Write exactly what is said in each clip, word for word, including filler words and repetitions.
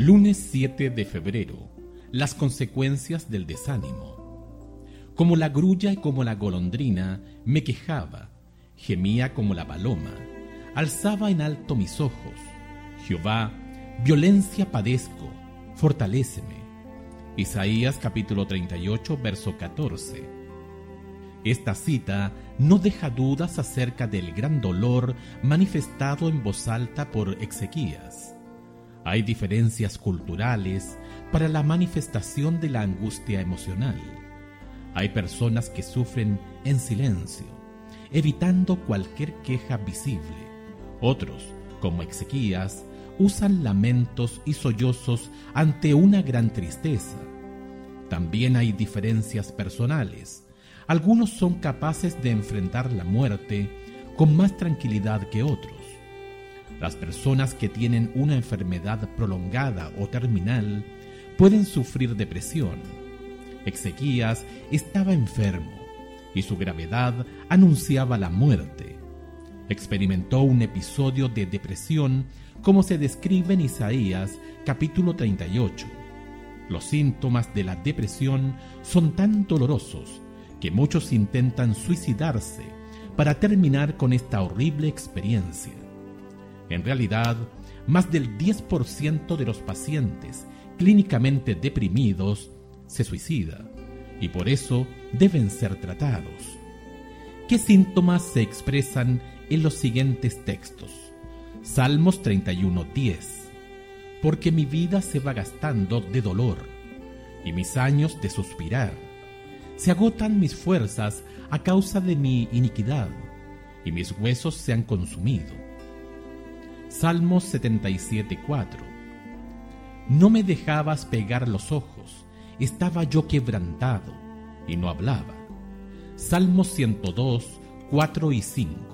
Lunes siete de febrero. Las consecuencias del desánimo. Como la grulla y como la golondrina, me quejaba, gemía como la paloma, alzaba en alto mis ojos. Jehová, violencia padezco, fortaléceme. Isaías capítulo treinta y ocho, verso catorce. Esta cita no deja dudas acerca del gran dolor manifestado en voz alta por Ezequías. Hay diferencias culturales para la manifestación de la angustia emocional. Hay personas que sufren en silencio, evitando cualquier queja visible. Otros, como Ezequías, usan lamentos y sollozos ante una gran tristeza. También hay diferencias personales. Algunos son capaces de enfrentar la muerte con más tranquilidad que otros. Las personas que tienen una enfermedad prolongada o terminal pueden sufrir depresión. Ezequías estaba enfermo y su gravedad anunciaba la muerte. Experimentó un episodio de depresión como se describe en Isaías capítulo treinta y ocho. Los síntomas de la depresión son tan dolorosos que muchos intentan suicidarse para terminar con esta horrible experiencia. En realidad, más del diez por ciento de los pacientes clínicamente deprimidos se suicida y por eso deben ser tratados. ¿Qué síntomas se expresan en los siguientes textos? Salmos treinta y uno, diez. Porque mi vida se va gastando de dolor y mis años de suspirar. Se agotan mis fuerzas a causa de mi iniquidad y mis huesos se han consumido. Salmos setenta y siete, cuatro. No me dejabas pegar los ojos, estaba yo quebrantado y no hablaba. Salmos ciento dos, cuatro y cinco.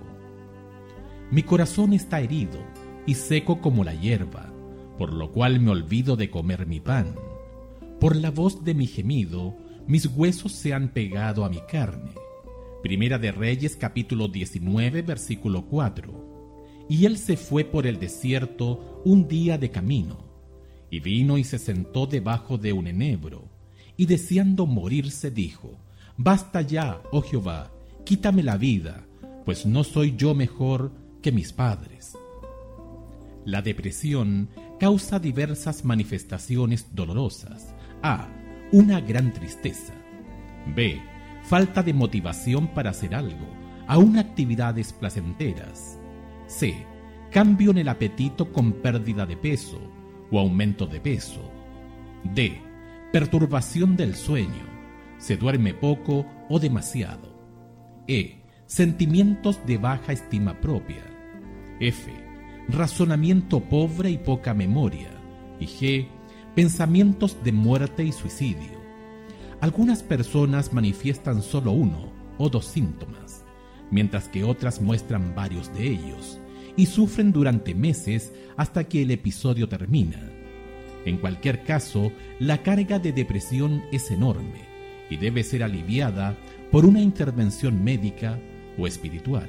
Mi corazón está herido y seco como la hierba, por lo cual me olvido de comer mi pan. Por la voz de mi gemido, mis huesos se han pegado a mi carne. Primera de Reyes capítulo diecinueve, versículo cuatro. Y él se fue por el desierto un día de camino, y vino y se sentó debajo de un enebro, y deseando morirse dijo: Basta ya, oh Jehová, quítame la vida, pues no soy yo mejor que mis padres. La depresión causa diversas manifestaciones dolorosas. A. Una gran tristeza. B. Falta de motivación para hacer algo, aun actividades placenteras. C. Cambio en el apetito con pérdida de peso o aumento de peso. D. Perturbación del sueño. Se duerme poco o demasiado. E. Sentimientos de baja estima propia. F. Razonamiento pobre y poca memoria. Y G. Pensamientos de muerte y suicidio. Algunas personas manifiestan solo uno o dos síntomas, mientras que otras muestran varios de ellos y sufren durante meses hasta que el episodio termina. En cualquier caso, la carga de depresión es enorme y debe ser aliviada por una intervención médica o espiritual.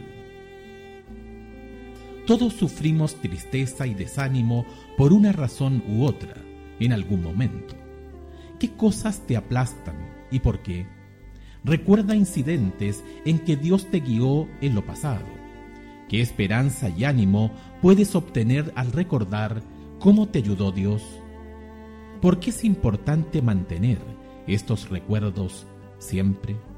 Todos sufrimos tristeza y desánimo por una razón u otra en algún momento. ¿Qué cosas te aplastan y por qué? Recuerda incidentes en que Dios te guió en lo pasado. ¿Qué esperanza y ánimo puedes obtener al recordar cómo te ayudó Dios? ¿Por qué es importante mantener estos recuerdos siempre?